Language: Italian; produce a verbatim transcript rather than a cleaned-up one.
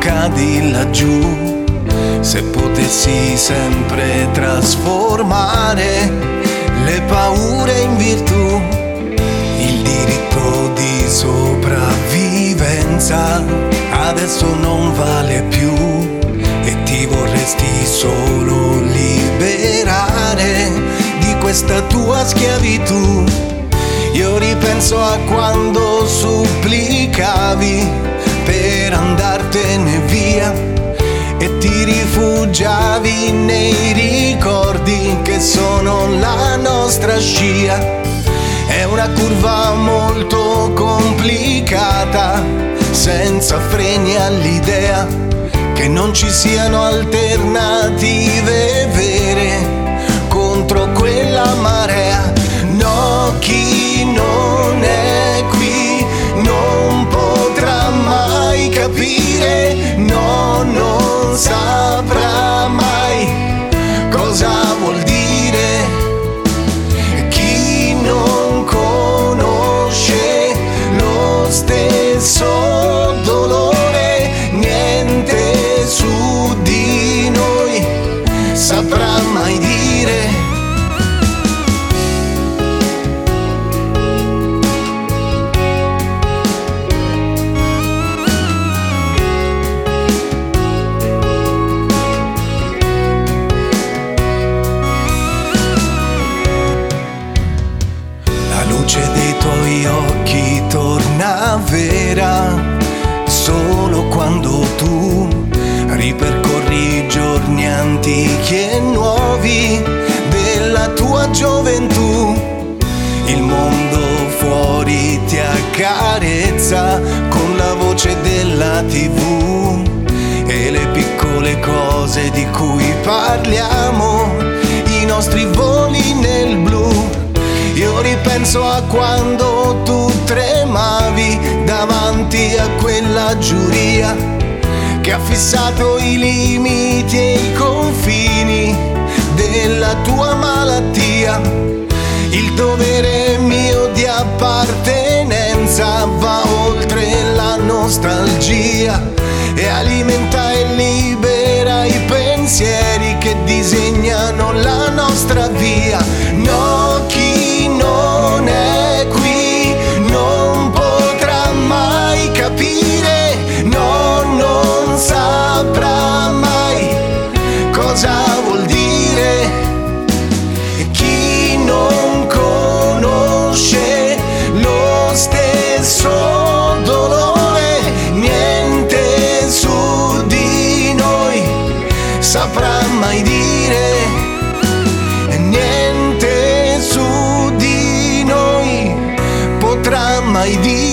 cadi laggiù. Se potessi sempre trasformare le paure in virtù, il diritto di sopravvivenza adesso non vale più e ti vorresti solo liberare di questa tua schiavitù. Io ripenso a quando supplicavi per andartene via e ti rifugiavi nei ricordi che sono la nostra scia. È una curva molto complicata, senza freni all'idea che non ci siano alternative vere contro quella marea. No, chi non è qui non potrà mai capire, no, non saprà mai cosa vuol dire. Chi non conosce lo stesso dolore, niente su di noi saprà mai dire. La luce dei tuoi occhi torna vera solo quando tu ripercorri i giorni antichi e nuovi della tua gioventù. Il mondo fuori ti accarezza con la voce della tivù e le piccole cose di cui parliamo, i nostri voli nel blu. Io ripenso a quando tu tremavi davanti a quella giuria che ha fissato i limiti e i confini della tua malattia. Il dovere mio di appartenenza va oltre la nostalgia e alimenta e libera i pensieri che disegnano la nostra via. No, chi non è qui non potrà mai capire, no, non saprà mai cosa vuol dire. Chi non conosce lo stesso dolore, niente su di noi saprà mai dire. Niente su di noi potrà mai dire.